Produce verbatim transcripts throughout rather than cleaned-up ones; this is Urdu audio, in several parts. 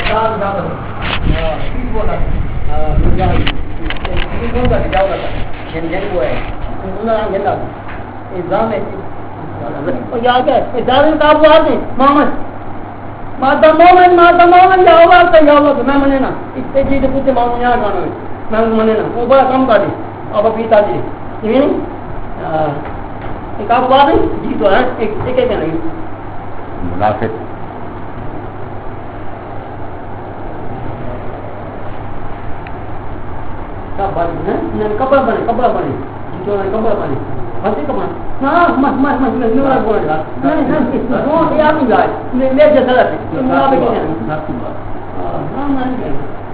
ماتا مومن ماتا مومن یا اللہ کا یا اللہ میں منے نا اتنے جی پوچھے مانو یہاں گانا میں منے نا وہ بڑا کم کر دی اب پیتا جی نہیں ایک آپ بات ہے جی تو ہے ایک ایک ایک نہیں منافق کب بنے نا کپڑا بنے کپڑا بنے جی تو کپڑا بنے ہنسی کپڑا نا مس مس مس میں نورا بول رہا نہیں نہیں وہ یہ نہیں جائے میں لے جا سکتا ہے منافق نہیں ہاں نہیں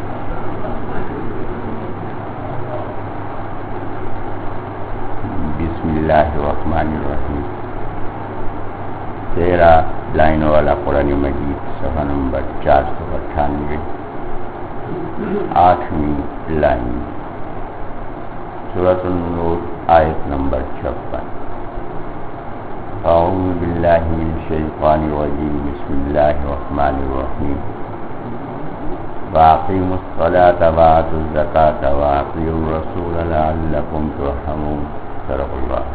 بسم اللہ الرحمن الرحیم تیرہ لائنوں والا قرآن مجید صفحہ نمبر چار سو اٹھانوے آٹھویں لائن سورۃ النور آیت نمبر چھپن اعوذ باللہ من الشیطان الرجیم بسم اللہ الرحمن الرحیم وَأَقِيمُوا الصَّلَاةَ وَآتُوا الزَّكَاةَ وَأَطِيعُوا الرَّسُولَ لَعَلَّكُمْ تُرْحَمُونَ صدق اللہ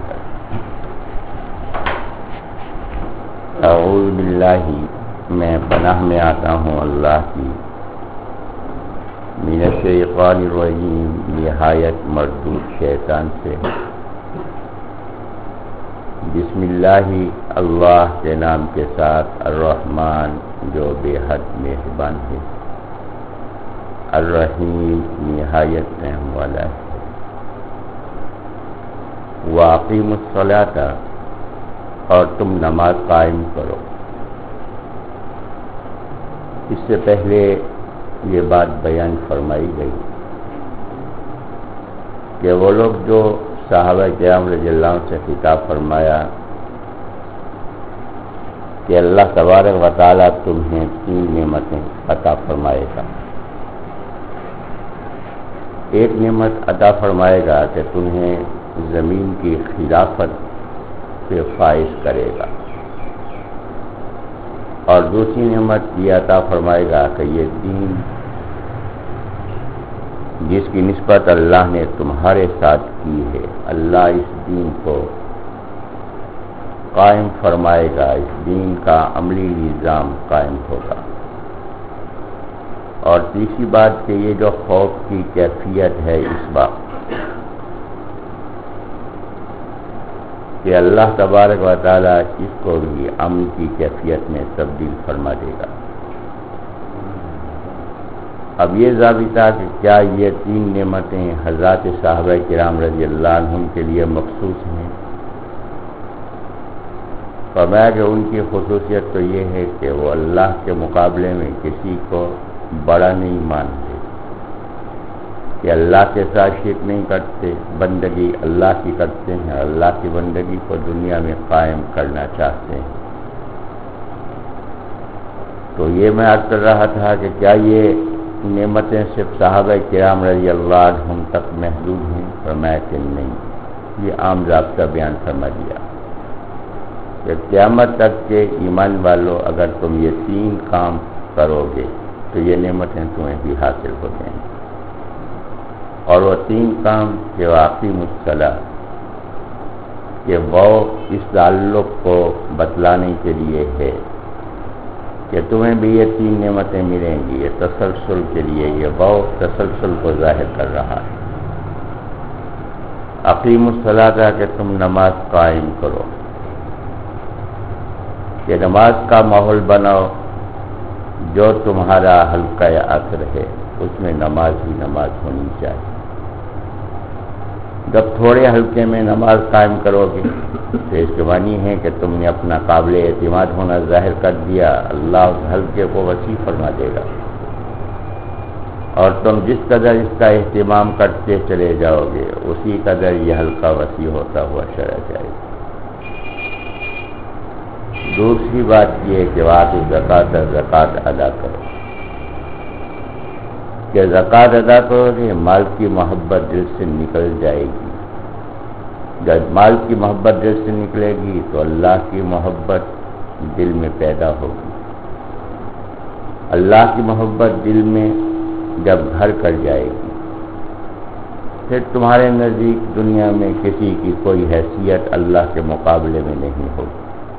اعوذ باللہ میں پناہ میں آتا ہوں اللہ کی من الشیطان الرجیم نہایت مردود شیطان سے بسم اللہ اللہ کے نام کے ساتھ الرحمن جو بے حد مہربان ہے الرحیم نہایت رحم والا ہے وَأَقِيمُوا الصَّلَاةَ اور تم نماز قائم کرو. اس سے پہلے یہ بات بیان فرمائی گئی کہ وہ لوگ جو صحابہ کرام رضی اللہ عنہ سے خطاب فرمایا کہ اللہ تبارک و تعالیٰ تمہیں تین نعمتیں عطا فرمائے گا. ایک نعمت عطا فرمائے گا کہ تمہیں زمین کی خلافت سے فائز کرے گا، اور دوسری نعمت یہ عطا فرمائے گا کہ یہ دین جس کی نسبت اللہ نے تمہارے ساتھ کی ہے، اللہ اس دین کو قائم فرمائے گا، اس دین کا عملی نظام قائم ہوگا. اور تیسری بات کہ یہ جو خوف کی کیفیت ہے اس وقت کہ اللہ تبارک و تعالیٰ اس کو بھی امن کی کیفیت میں تبدیل فرما دے گا. اب یہ ضابطہ کہ کیا یہ تین نعمتیں حضرات صحابہ کرام رضی اللہ عنہم کے لیے مخصوص ہیں؟ فرمایا کہ ان کی خصوصیت تو یہ ہے کہ وہ اللہ کے مقابلے میں کسی کو بڑا نہیں مانتے، کہ اللہ کے ساتھ شرک نہیں کرتے، بندگی اللہ کی کرتے ہیں، اللہ کی بندگی کو دنیا میں قائم کرنا چاہتے ہیں. تو یہ میں عرض کر رہا تھا کہ کیا یہ نعمتیں صرف صحابہ کرام رضی اللہ عنہم تک محدود ہیں؟ فرمایا کہ نہیں، یہ عام ضابطہ بیان فرما دیا کہ قیامت تک کے ایمان والوں اگر تم یہ تین کام کرو گے تو یہ نعمتیں تمہیں بھی حاصل ہو جائیں گی. اور وہ تین کام کہ وَأَقِيمُوا الصَّلَاةَ کہ وہ اس تعلق کو بتلانے کے لیے ہے کہ تمہیں بھی یہ تین نعمتیں ملیں گی، یہ تسلسل کے لیے یہ وہ تسلسل کو ظاہر کر رہا ہے. اقیموا الصلاۃ کہ تم نماز قائم کرو، کہ نماز کا ماحول بناؤ، جو تمہارا حلقہ عصر ہے اس میں نماز ہی نماز ہونی چاہیے. جب تھوڑے حلقے میں نماز قائم کرو گے تو اس کے معنی ہے کہ تم نے اپنا قابل اعتماد ہونا ظاہر کر دیا، اللہ اس حلقے کو وسیع فرما دے گا، اور تم جس قدر اس کا اہتمام کرتے چلے جاؤ گے اسی قدر یہ حلقہ وسیع ہوتا ہوا چلا جائے گا. دوسری بات یہ ہے کہ وآتوا الزکاۃ زکوٰۃ ادا کرو، کہ زکوٰۃ ادا کرو گے مال کی محبت دل سے نکل جائے گی. جب مال کی محبت دل سے نکلے گی تو اللہ کی محبت دل میں پیدا ہوگی، اللہ کی محبت دل میں جب گھر کر جائے گی پھر تمہارے نزدیک دنیا میں کسی کی کوئی حیثیت اللہ کے مقابلے میں نہیں ہوگی۔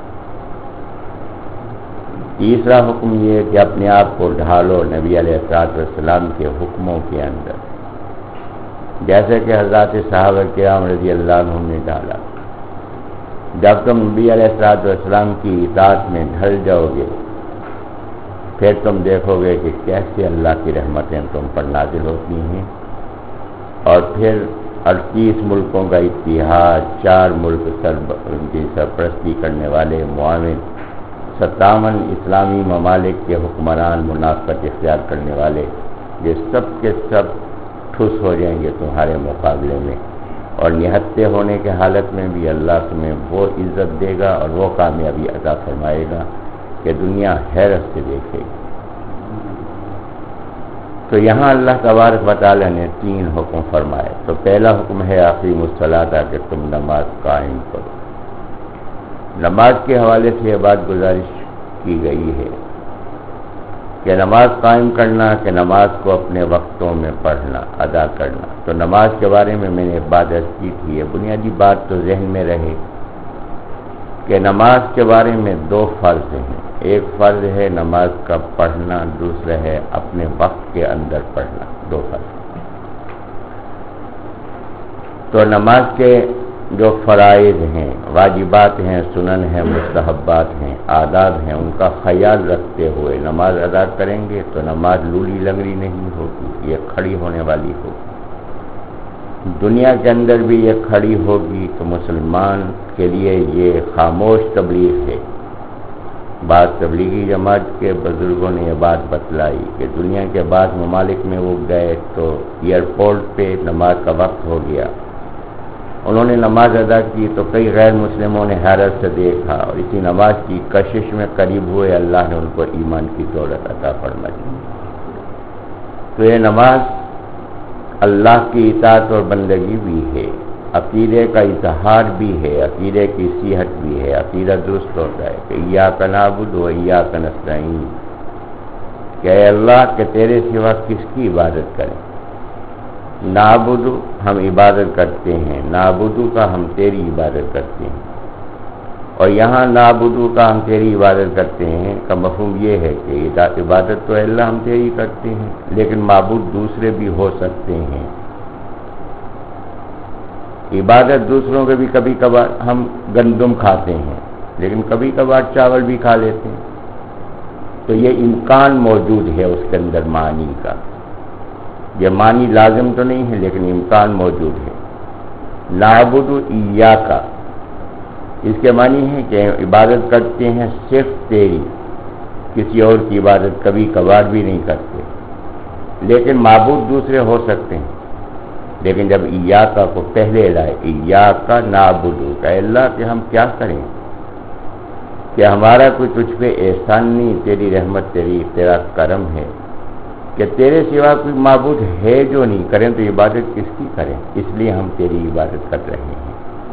تیسرا حکم یہ کہ اپنے آپ کو ڈھالو نبی علیہ الصلوۃ والسلام کے حکموں کے اندر، جیسے کہ حضرات صحابہ کرام رضی اللہ عنہم نے ڈالا۔ جب تم نبی علیہ الصلوۃ والسلام کی اطاعت میں ڈھل جاؤ گے پھر تم دیکھو گے کہ کیسے اللہ کی رحمتیں تم پر نازل ہوتی ہیں، اور پھر اڑتیس ملکوں کا اتحاد، چار ملک سر کی سرپرستی کرنے والے معاون، ستاون اسلامی ممالک کے حکمران منافقت اختیار کرنے والے، یہ سب کے سب ٹھس ہو جائیں گے تمہارے مقابلے میں، اور نہتے ہونے کے حالت میں بھی اللہ تمہیں وہ عزت دے گا اور وہ کامیابی عطا فرمائے گا کہ دنیا حیرت سے دیکھے گی۔ تو یہاں اللہ تبارک و تعالیٰ نے تین حکم فرمائے۔ تو پہلا حکم ہے اقیموا الصلاۃ کہ تم نماز قائم کرو۔ نماز کے حوالے سے یہ بات گزارش کی گئی ہے کہ نماز قائم کرنا کہ نماز کو اپنے وقتوں میں پڑھنا، ادا کرنا۔ تو نماز کے بارے میں میں نے ایک بات عرض کی تھی، یہ بنیادی بات تو ذہن میں رہے کہ نماز کے بارے میں دو فرض ہیں، ایک فرض ہے نماز کا پڑھنا، دوسرا ہے اپنے وقت کے اندر پڑھنا، دو فرض۔ تو نماز کے جو فرائض ہیں، واجبات ہیں، سنن ہیں، مستحبات ہیں، آداب ہیں، ان کا خیال رکھتے ہوئے نماز ادا کریں گے تو نماز لولی لنگڑی نہیں ہوگی، یہ کھڑی ہونے والی ہوگی۔ دنیا کے اندر بھی یہ کھڑی ہوگی تو مسلمان کے لیے یہ خاموش تبلیغ ہے۔ بعض تبلیغی جماعت کے بزرگوں نے یہ بات بتلائی کہ دنیا کے بعض ممالک میں وہ گئے تو ایئرپورٹ پہ نماز کا وقت ہو گیا، انہوں نے نماز ادا کی تو کئی غیر مسلموں نے حیرت سے دیکھا، اور اسی نماز کی کشش میں قریب ہوئے اللہ نے ان کو ایمان کی دولت عطا فرمائی۔ تو یہ نماز اللہ کی اطاعت اور بندگی بھی ہے، عقیدے کا اظہار بھی ہے، عقیدے کی صحت بھی ہے، عقیدہ درست ہوتا ہے کہ ایاک نعبد و ایاک نستعین، کہ اے اللہ کہ تیرے سوا کس کی عبادت کریں۔ نعبد ہم عبادت کرتے ہیں، نعبدو کا ہم تیری عبادت کرتے ہیں، اور یہاں نعبدو کا ہم تیری عبادت کرتے ہیں کا مفہوم یہ ہے کہ عبادت تو اللہ ہم تیری کرتے ہیں، لیکن معبود دوسرے بھی ہو سکتے ہیں۔ عبادت دوسروں کے بھی کبھی کبھار ہم گندم کھاتے ہیں، لیکن کبھی کبھار چاول بھی کھا لیتے ہیں، تو یہ امکان موجود ہے اس کے اندر معنی کا، یہ معنی لازم تو نہیں ہے لیکن امکان موجود ہے۔ نعبد ایاک، اس کے معنی ہے کہ عبادت کرتے ہیں صرف تیری، کسی اور کی عبادت کبھی کبھار بھی نہیں کرتے، لیکن معبود دوسرے ہو سکتے ہیں، لیکن جب ایاک کو پہلے لائے، ایاک نعبد، کہ اللہ کہ ہم کیا کریں کہ ہمارا کوئی تجھ پہ احسان نہیں، تیری رحمت، تیری تیرا کرم ہے کہ تیرے سوا کوئی معبود ہے جو نہیں، کریں تو عبادت کس کی کریں، اس لیے ہم تیری عبادت کر رہے ہیں۔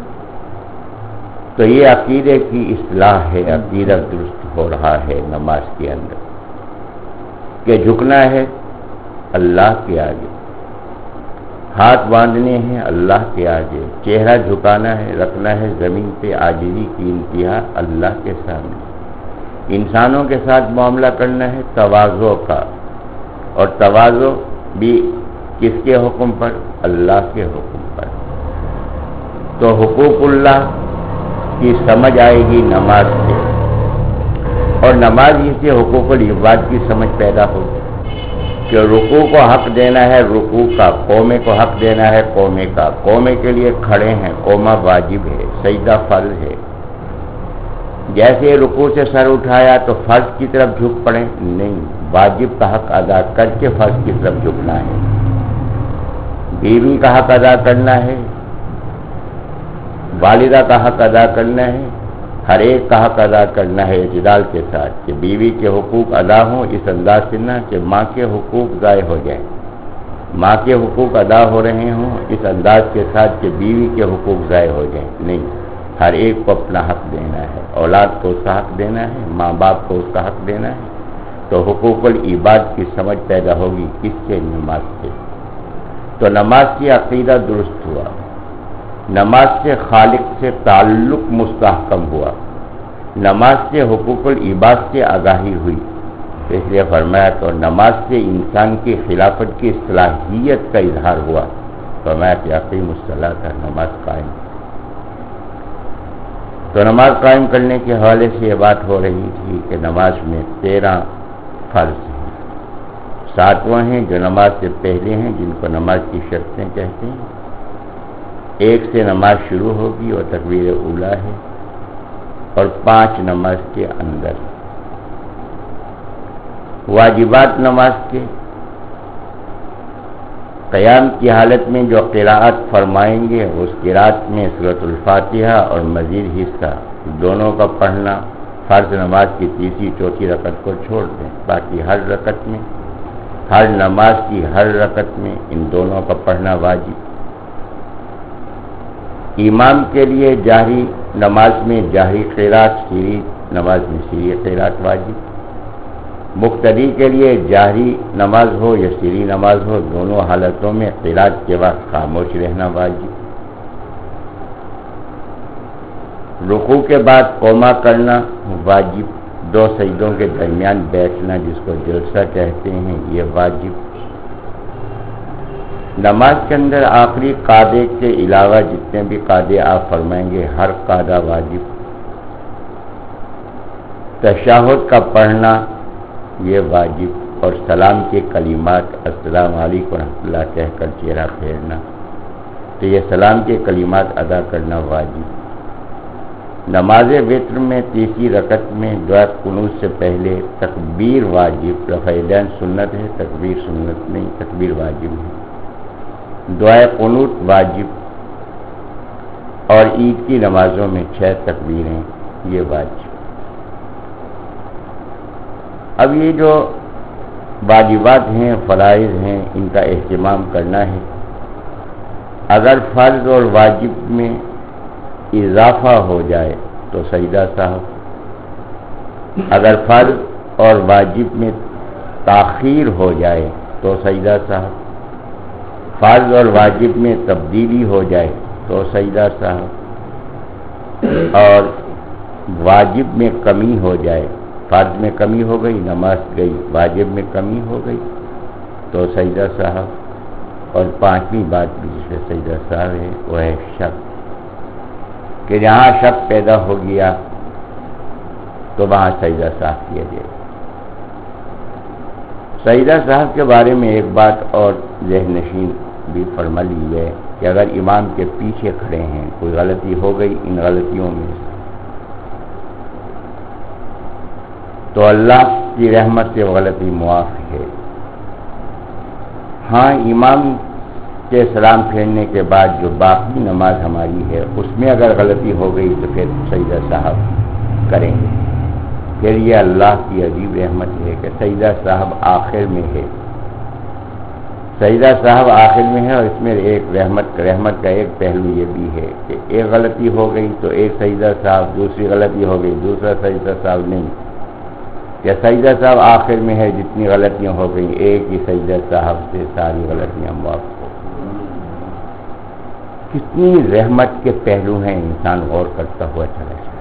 تو یہ عقیدے کی اصلاح ہے، عقیدہ درست ہو رہا ہے نماز کے اندر کہ جھکنا ہے اللہ کے آگے، ہاتھ باندھنے ہیں اللہ کے آگے، چہرہ جھکانا ہے، رکھنا ہے زمین پہ، عاجزی کی انتہا اللہ کے سامنے، انسانوں کے ساتھ معاملہ کرنا ہے تواضع کا، اور تواضع بھی کس کے حکم پر؟ اللہ کے حکم پر۔ تو حقوق اللہ کی سمجھ آئے گی نماز سے، اور نماز ہی سے حقوق العباد کی سمجھ پیدا ہوگی کہ رکوع کو حق دینا ہے رکوع کا، قومے کو حق دینا ہے قومے کا، قومے کے لیے کھڑے ہیں، قومہ واجب ہے، سجدہ فرض ہے۔ جیسے رکوع سے سر اٹھایا تو فرض کی طرف جھک پڑے؟ نہیں، واجب کا حق ادا کر کے فرض کی طرف جھکنا ہے۔ بیوی کا حق ادا کرنا ہے، والدہ کا حق ادا کرنا ہے، ہر ایک کا حق ادا کرنا ہے اعتدال کے ساتھ، کہ بیوی کے حقوق ادا ہوں اس انداز سے نہ کہ ماں کے حقوق ضائع ہو جائیں، ماں کے حقوق ادا ہو رہے ہوں اس انداز کے ساتھ کہ بیوی کے حقوق ضائع ہو جائیں، نہیں، ہر ایک کو اپنا حق دینا ہے، اولاد کو اس کا حق دینا ہے، ماں باپ کو اس کا حق دینا ہے، تو حقوق العباد کی سمجھ پیدا ہوگی کس سے؟ نماز سے. تو نماز سے عقیدہ درست ہوا، نماز سے خالق سے تعلق مستحکم ہوا، نماز سے حقوق العباد سے آگاہی ہوئی. اس لیے فرمایا تو نماز سے انسان کی خلافت کی صلاحیت کا اظہار ہوا. فرمایا کہ اقیم الصلاۃ، نماز قائم. تو نماز قائم کرنے کے حوالے سے یہ بات ہو رہی تھی کہ نماز میں تیرہ فرض ہیں، ساتواں ہیں جو نماز سے پہلے ہیں جن کو نماز کی شرطیں کہتے ہیں. ایک سے نماز شروع ہوگی اور تکبیر اولیٰ ہے، اور پانچ نماز کے اندر. واجبات نماز کے قیام کی حالت میں جو قراءت فرمائیں گے اس قراءت میں سورۃ الفاتحہ اور مزید حصہ دونوں کا پڑھنا فرض نماز کی تیسری چوتھی رکعت کو چھوڑ دیں. باقی ہر رکعت میں، ہر نماز کی ہر رکعت میں ان دونوں کا پڑھنا واجب. امام کے لیے جہری نماز میں جہری قراءت، سری نماز میں سری قراءت واجب. مقتدی کے لیے جہری نماز ہو یا سری نماز ہو، دونوں حالتوں میں قراءت کے وقت خاموش رہنا واجب. رکوع کے بعد قوما کرنا واجب. دو سجدوں کے درمیان بیٹھنا جس کو جلسہ کہتے ہیں یہ واجب. نماز کے اندر آخری قاعدے کے علاوہ جتنے بھی قاعدے آپ فرمائیں گے ہر قاعدہ واجب. تشہد کا پڑھنا یہ واجب، اور سلام کے کلمات السلام علیکم ورحمۃ اللہ کہہ کر چہرہ پھیرنا، تو یہ سلام کے کلمات ادا کرنا واجب. نماز وتر میں تیسری رکعت میں دعا قنوت سے پہلے تکبیر واجب. رفع یدین سنت ہے، تکبیر سنت نہیں، تکبیر واجب ہے. دعائے قنوت واجب، اور عید کی نمازوں میں چھ تکبیریں یہ واجب. اب یہ جو واجبات ہیں، فرائض ہیں، ان کا اہتمام کرنا ہے. اگر فرض اور واجب میں اضافہ ہو جائے تو سجدہ سہو. اگر فرض اور واجب میں تاخیر ہو جائے تو سجدہ سہو. فرض اور واجب میں تبدیلی ہو جائے تو سجدہ سہو. اور واجب میں کمی ہو جائے، فرض میں کمی ہو گئی نماز گئی، واجب میں کمی ہو گئی تو سجدہ سہو. اور پانچویں بات بھی جس میں سجدہ سہو ہے وہ ہے شک، کہ جہاں شک پیدا ہو گیا تو وہاں سجدہ سہو کیا جائے. سجدہ سہو کے بارے میں ایک بات اور ذہن نشین بھی فرما لی ہے کہ اگر امام کے پیچھے کھڑے ہیں، کوئی غلطی ہو گئی ان غلطیوں میں، تو اللہ کی رحمت سے غلطی معاف ہے. ہاں امام کے سلام پھیرنے کے بعد جو باقی نماز ہماری ہے اس میں اگر غلطی ہو گئی تو پھر سجدہ صاحب کریں گے. پھر یہ اللہ کی عجیب رحمت ہے کہ سجدہ صاحب آخر میں ہے. سجدہ صاحب آخر میں ہے، اور اس میں ایک رحمت رحمت کا ایک پہلو یہ بھی ہے کہ ایک غلطی ہو گئی تو ایک سجدہ صاحب، دوسری غلطی ہو گئی دوسرا سجدہ صاحب نہیں. کہ سجدہ صاحب آخر میں ہے، جتنی غلطیاں ہو گئی ایک ہی سجدہ صاحب سے ساری غلطیاں معاف ہو. کتنی رحمت کے پہلو ہیں، انسان غور کرتا ہوا چلا جائے.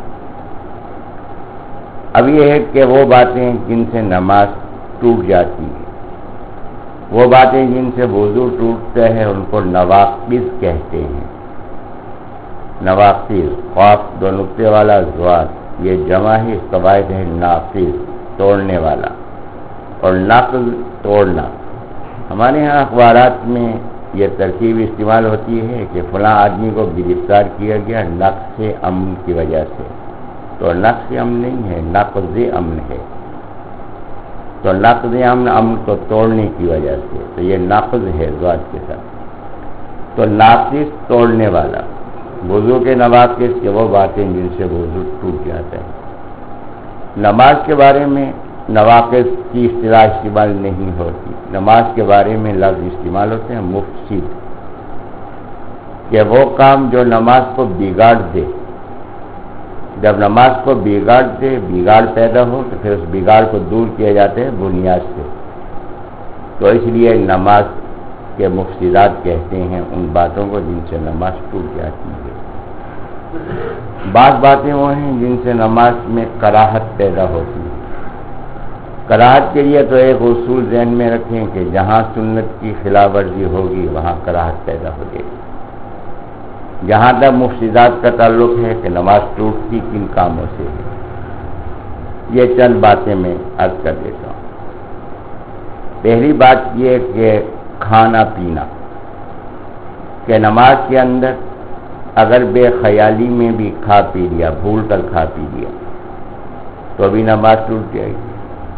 اب یہ ہے کہ وہ باتیں جن سے نماز ٹوٹ جاتی ہے، وہ باتیں جن سے وضو ٹوٹتا ہے ان کو نواقض کہتے ہیں. نواقض، قاف دو نقطے والا زوال، یہ جمع ہے، قواعد ہے ناقض توڑنے والا، اور نقض توڑنا. ہمارے ہاں اخبارات میں یہ ترکیب استعمال ہوتی ہے کہ فلاں آدمی کو گرفتار کیا گیا نقض امن کی وجہ سے. تو نقض امن نہیں ہے، نقض امن ہے. تو نقض امن امن کو توڑنے کی وجہ سے، تو یہ نقض ہے زوال کے ساتھ. تو ناقص توڑنے والا، وضو کے نواقص کے وہ باتیں جن سے وضو ٹوٹ جاتا ہے. نماز کے بارے میں نواقص کی اصطلاح استعمال نہیں ہوتی. نماز کے بارے میں لفظ استعمال ہوتے ہیں مفسد، کہ وہ کام جو نماز کو بگاڑ دے. جب نماز کو بگاڑتے بگاڑ پیدا ہو تو پھر اس بگاڑ کو دور کیا جاتے ہیں بنیاد سے. تو اس لیے نماز کے مفسدات کہتے ہیں ان باتوں کو جن سے نماز ٹوٹ جاتی ہے. بعض باتیں وہ ہیں جن سے نماز میں کراہت پیدا ہوتی ہے. کراہت کے لیے تو ایک اصول ذہن میں رکھیں کہ جہاں سنت کی خلاف ورزی ہوگی وہاں کراہت پیدا ہو جائے گی. جہاں تک مفسدات کا تعلق ہے کہ نماز ٹوٹتی کن کاموں سے ہے، یہ چند باتیں میں عرض کر دیتا ہوں. پہلی بات یہ کہ کھانا پینا، کہ نماز کے اندر اگر بے خیالی میں بھی کھا پی لیا، بھول کر کھا پی لیا تو بھی نماز ٹوٹ جائے گی.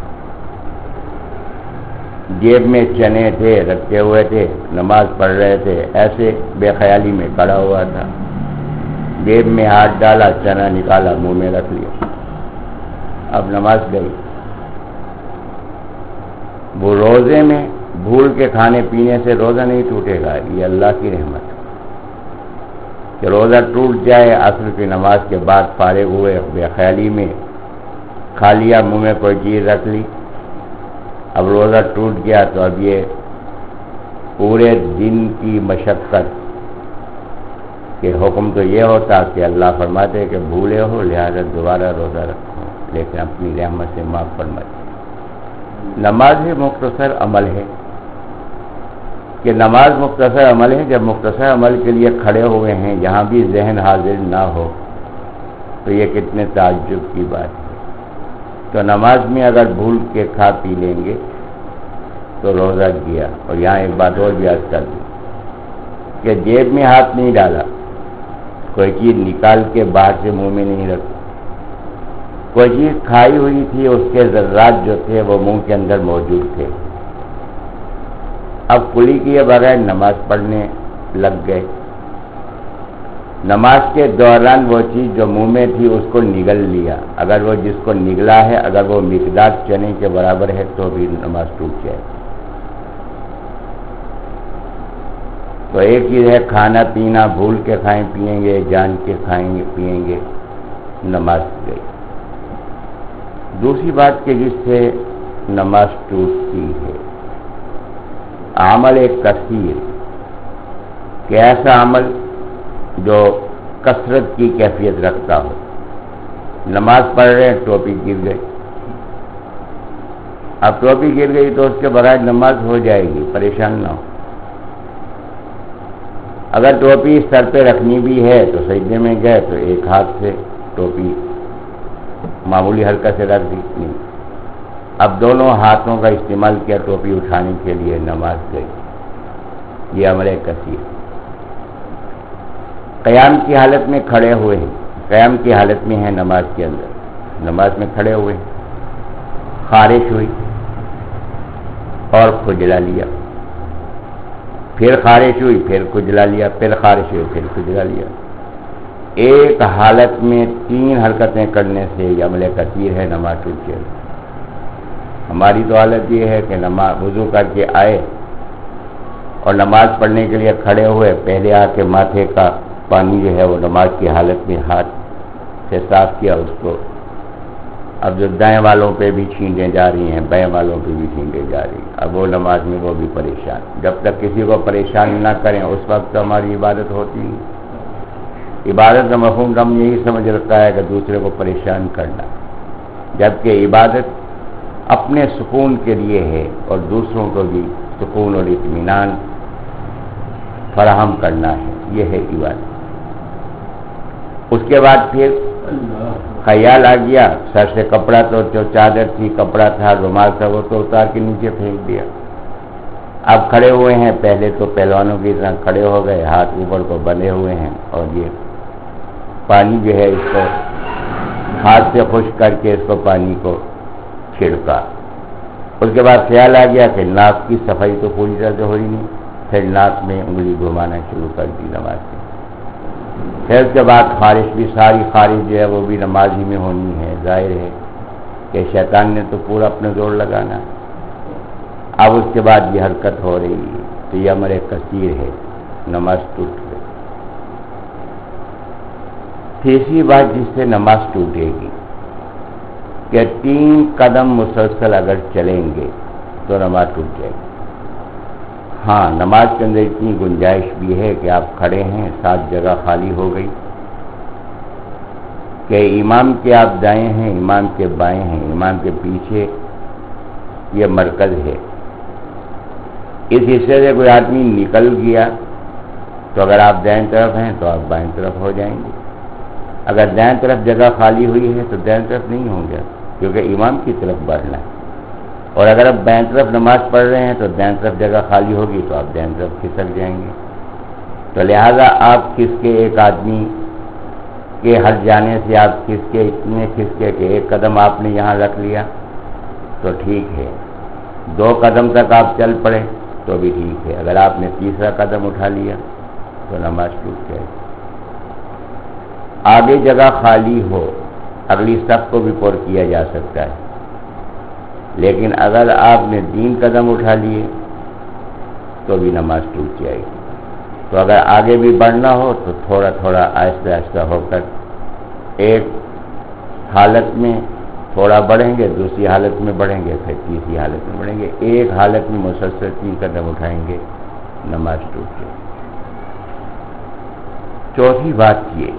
جیب میں چنے تھے رکھے ہوئے تھے، نماز پڑھ رہے تھے، ایسے بے خیالی میں کھڑا ہوا تھا، جیب میں ہاتھ ڈالا، چنا نکالا، منہ میں رکھ لیا، اب نماز گئی. وہ روزے میں بھول کے کھانے پینے سے روزہ نہیں ٹوٹے گا، یہ اللہ کی رحمت ہے کہ روزہ ٹوٹ جائے. عصر کی نماز کے بعد فارغ ہوئے، بے خیالی میں کھا لیا، منہ میں کوئی چیز رکھ لی، اب روزہ ٹوٹ گیا تو اب یہ پورے دن کی مشقت کہ حکم تو یہ ہوتا کہ اللہ فرماتے کہ بھولے ہو لہذا دوبارہ روزہ رکھو، لیکن اپنی رحمت سے معاف فرماتے. نماز مختصر عمل ہے کہ نماز مختصر عمل ہے. جب مختصر عمل کے لیے کھڑے ہوئے ہیں یہاں بھی ذہن حاضر نہ ہو تو یہ کتنے تعجب کی بات ہے. تو نماز میں اگر بھول کے کھا پی لیں گے تو روزہ گیا. اور یہاں ایک بات اور بھی عرض کر دوں کہ جیب میں ہاتھ نہیں ڈالا، کوئی چیز نکال کے باہر سے منہ میں نہیں رکھی، کوئی چیز کھائی ہوئی تھی اس کے ذرات جو تھے وہ منہ کے اندر موجود تھے، اب کلی کیے بغیر نماز پڑھنے لگ گئے. نماز کے دوران وہ چیز جو منہ میں تھی اس کو نگل لیا، اگر وہ جس کو نگلا ہے اگر وہ مقدار چنے کے برابر ہے تو بھی نماز ٹوٹ جائے. تو ایک چیز ہے کھانا پینا، بھول کے کھائیں پیئیں گے، جان کے کھائیں گے پیئیں گے، نماز گئی. دوسری بات کہ جس سے نماز ٹوٹتی ہے عمل ایک کثیر، کہ ایسا عمل جو کثرت کی کیفیت رکھتا ہو. نماز پڑھ رہے ہیں ٹوپی گر گئی، اب ٹوپی گر گئی تو اس کے بغیر نماز ہو جائے گی، پریشان نہ ہو. اگر ٹوپی سر پہ رکھنی بھی ہے تو سجدے میں گئے تو ایک ہاتھ سے ٹوپی معمولی حرکت سے رکھ دی نہیں، اب دونوں ہاتھوں کا استعمال کیا ٹوپی اٹھانے کے لیے، نماز گئی. یہ عمل کثیر. قیام کی حالت میں کھڑے ہوئے ہیں، قیام کی حالت میں ہیں نماز کے اندر، نماز میں کھڑے ہوئے ہیں، خارش ہوئی اور کھجلا لیا، پھر خارش ہوئی پھر کھجلا لیا، پھر خارش ہوئی پھر کھجلا لیا. ایک حالت میں تین حرکتیں کرنے سے یہ عمل کثیر ہے، نماز ٹوٹ جائے. ہماری تو حالت یہ ہے کہ نماز وضو کر کے آئے اور نماز پڑھنے کے لیے کھڑے ہوئے، پہلے آ کے ماتھے کا پانی جو ہے وہ نماز کی حالت میں ہاتھ سے صاف کیا اس کو. اب جو دائیں والوں پہ بھی چھینٹیں جا رہی ہیں، بائیں والوں پہ بھی چھینٹیں جا رہی ہیں، اب وہ نماز میں وہ بھی پریشان. جب تک کسی کو پریشان نہ کریں اس وقت تو ہماری عبادت ہوتی نہیں. عبادت کا مفہوم ہم یہی سمجھ رکھا ہے کہ دوسرے کو پریشان کرنا، جبکہ عبادت اپنے سکون کے لیے ہے اور دوسروں کو بھی سکون اور اطمینان فراہم کرنا ہے، یہ ہے عبادت. اس کے بعد پھر خیال آ گیا، سر سے کپڑا تو جو چادر تھی، کپڑا تھا، رومال تھا، وہ تو اتار کے نیچے پھینک دیا. اب کھڑے ہوئے ہیں، پہلے تو پہلوانوں کی طرح کھڑے ہو گئے، ہاتھ اوپر کو بندھے ہوئے ہیں اور یہ پانی جو ہے اس کو ہاتھ سے خشک کر کے اس کو پانی کو چھڑکا. اس کے بعد خیال آ گیا کہ ناک کی صفائی تو پوری طرح سے ہوئی نہیں، پھر ناک میں انگلی گھمانا شروع کر دی نماز سے. پھر اس کے بعد خارش بھی، ساری خارش جو ہے وہ بھی نماز ہی میں ہونی ہے. ظاہر ہے کہ شیطان نے تو پورا اپنا زور لگانا. اب اس کے بعد یہ حرکت ہو رہی ہے تو یہ عمل کثیر ہے، نماز ٹوٹ گئی. تیسری بات جس سے نماز ٹوٹے گی کہ تین قدم مسلسل اگر چلیں گے تو نماز ٹوٹ جائے گی. ہاں نماز کے اندر اتنی گنجائش بھی ہے کہ آپ کھڑے ہیں سات جگہ خالی ہو گئی کہ امام کے آپ دائیں ہیں امام کے بائیں ہیں امام کے پیچھے یہ مرکز ہے. اس حصے سے کوئی آدمی نکل گیا تو اگر آپ دائیں طرف ہیں تو آپ بائیں طرف ہو جائیں گے. اگر دائیں طرف جگہ خالی ہوئی ہے تو دائیں طرف نہیں ہوں گے کیونکہ امام کی طرف بڑھنا ہے. اور اگر آپ بائیں طرف نماز پڑھ رہے ہیں تو دائیں طرف جگہ خالی ہوگی تو آپ دائیں طرف کھسک جائیں گے. تو لہذا آپ کھس کے ایک آدمی کے ہٹ جانے سے آپ کھس کے اتنے کھس کے کہ ایک قدم آپ نے یہاں رکھ لیا تو ٹھیک ہے, دو قدم تک آپ چل پڑے تو بھی ٹھیک ہے. اگر آپ نے تیسرا قدم اٹھا لیا تو نماز ٹوٹ جائے. آگے جگہ خالی ہو اگلی صف کو بھی پر کیا جا سکتا ہے, لیکن اگر آپ نے تین قدم اٹھا لیے تو بھی نماز ٹوٹ جائے گی. تو اگر آگے بھی بڑھنا ہو تو تھوڑا تھوڑا آہستہ آہستہ ہو کر ایک حالت میں تھوڑا بڑھیں گے, دوسری حالت میں بڑھیں گے, پھر تیسری حالت میں بڑھیں گے. ایک حالت میں مسلسل تین قدم اٹھائیں گے نماز ٹوٹ جائے. چوتھی بات یہ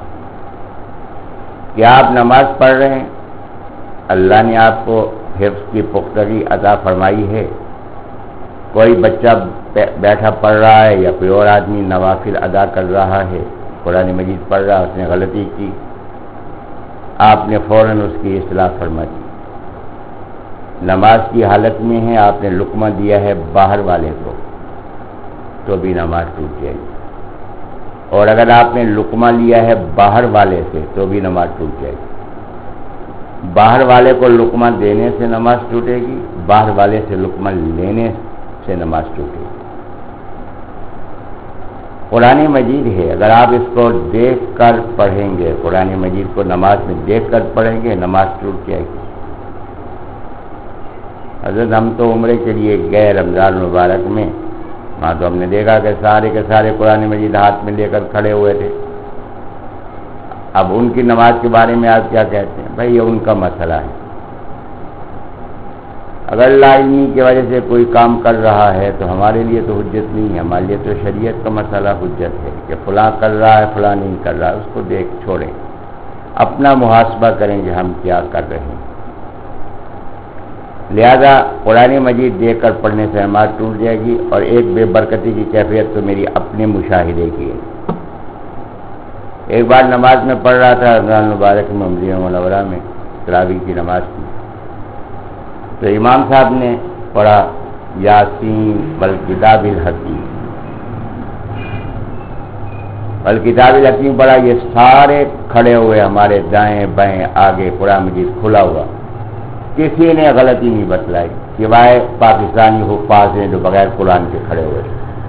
کہ آپ نماز پڑھ رہے ہیں, اللہ نے آپ کو حفظ کی پختگی عطا فرمائی ہے, کوئی بچہ بیٹھا پڑھ رہا ہے یا کوئی اور آدمی نوافل ادا کر رہا ہے, قرآن مجید پڑھ رہا, اس نے غلطی کی, آپ نے فوراً اس کی اصلاح فرما دی. نماز کی حالت میں ہے, آپ نے لقمہ دیا ہے باہر والے کو تو بھی نماز ٹوٹ جائے گی. اور اگر آپ نے لقمہ لیا ہے باہر والے سے تو بھی نماز ٹوٹ جائے گی. باہر والے کو لقمہ دینے سے نماز ٹوٹے گی, باہر والے سے لقمہ لینے سے نماز ٹوٹے گی. قرآن مجید ہے, اگر آپ اس کو دیکھ کر پڑھیں گے, قرآن مجید کو نماز میں دیکھ کر پڑھیں گے, نماز ٹوٹ جائے گی. حضرت ہم تو عمرے کے لیے گئے رمضان مبارک میں, وہاں تو ہم نے دیکھا کہ سارے کے سارے قرآن مجید ہاتھ میں لے کر کھڑے ہوئے تھے. اب ان کی نماز کے بارے میں آپ کیا کہتے ہیں؟ بھائی یہ ان کا مسئلہ ہے. اگر لا علمی کی وجہ سے کوئی کام کر رہا ہے تو ہمارے لیے تو حجت نہیں ہے, ہمارے لیے تو شریعت کا مسئلہ حجت ہے کہ فلاں کر رہا ہے فلاں نہیں کر رہا, اس کو دیکھ چھوڑیں, اپنا محاسبہ کریں کہ ہم کیا کر رہے ہیں. لہذا قرآن مجید دیکھ کر پڑھنے سے نماز ٹوٹ جائے گی. اور ایک بے برکتی کی کیفیت تو میری اپنے مشاہدے کی ہے. ایک بار نماز میں پڑھ رہا تھا رمضان مبارک میں مدینہ منورہ میں, تراویح کی نماز کی, تو امام صاحب نے پڑھا یاسین والکتاب الحکیم, والکتاب الحکیم پڑھا. یہ سارے کھڑے ہوئے ہمارے دائیں بائیں آگے, قرآن مجید کھلا ہوا, کسی نے غلطی نہیں بتلائی سوائے پاکستانی حفاظ ہیں جو بغیر قرآن کے کھڑے ہوئے.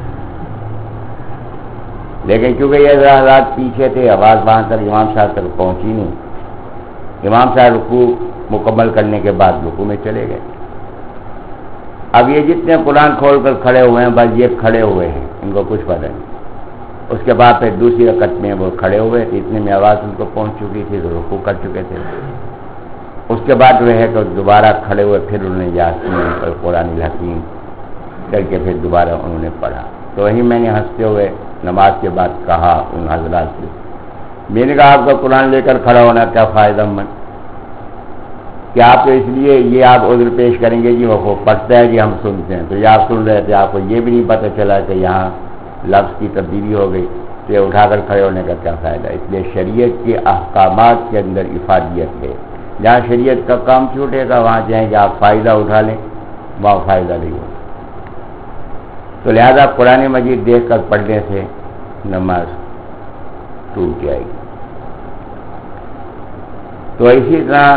لیکن کیونکہ یہ حضرات پیچھے تھے, آواز وہاں تک امام صاحب تک پہنچی نہیں. امام صاحب رکوع مکمل کرنے کے بعد رکوع میں چلے گئے. اب یہ جتنے قرآن کھول کر کھڑے ہوئے ہیں بس یہ کھڑے ہوئے ہیں, ان کو کچھ پتہ نہیں. اس کے بعد پھر دوسری رکعت میں وہ کھڑے ہوئے تھے, اتنے میں آواز ان کو پہنچ چکی تھی تو رکوع کر چکے تھے. اس کے بعد جو ہے تو دوبارہ کھڑے ہوئے, پھر انہوں نے یاسین اور قرآن الحکیم کر کے پھر دوبارہ انہوں نے پڑھا. تو وہی میں نے ہنستے ہوئے نماز کے بعد کہا ان حضرات سے, میں نے کہا آپ کا قرآن لے کر کھڑا ہونا کیا فائدہ مند, کہ آپ کو اس لیے یہ آپ عذر پیش کریں گے جی وہ پڑھتا ہے جی ہم سنتے ہیں, تو یہ آپ سن رہے تھے, آپ کو یہ بھی نہیں پتہ چلا کہ یہاں لفظ کی تبدیلی ہو گئی, تو یہ اٹھا کر کھڑے ہونے کا کیا فائدہ. اس لیے شریعت کے احکامات کے اندر افادیت ہے. جہاں شریعت کا کام چھوٹے گا وہاں جائیں کہ آپ فائدہ اٹھا لیں, وہاں فائدہ نہیں ہوگا. تو لہذا قرآن مجید دیکھ کر پڑھنے سے نماز ٹوٹ جائے گی. تو اسی طرح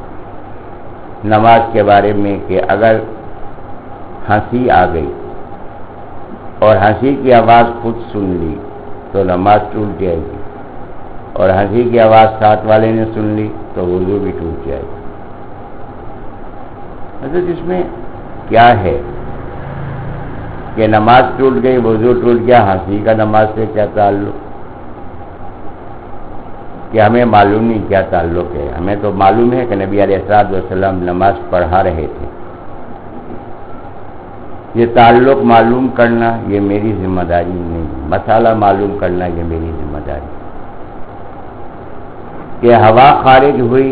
نماز کے بارے میں کہ اگر ہنسی آ گئی اور ہنسی کی آواز خود سن لی تو نماز ٹوٹ جائے گی, اور ہنسی کی آواز ساتھ والے نے سن لی تو وضو بھی ٹوٹ جائے گا. حضرت اس میں کیا ہے کہ نماز ٹوٹ گئی, وضو ٹوٹ گیا, ہنسی کا نماز سے کیا تعلق؟ کہ ہمیں معلوم نہیں کیا تعلق ہے. ہمیں تو معلوم ہے کہ نبی علیہ الصلوۃ والسلام نماز پڑھا رہے تھے. یہ تعلق معلوم کرنا یہ میری ذمہ داری نہیں، مسئلہ معلوم کرنا یہ میری ذمہ داری. کہ ہوا خارج ہوئی،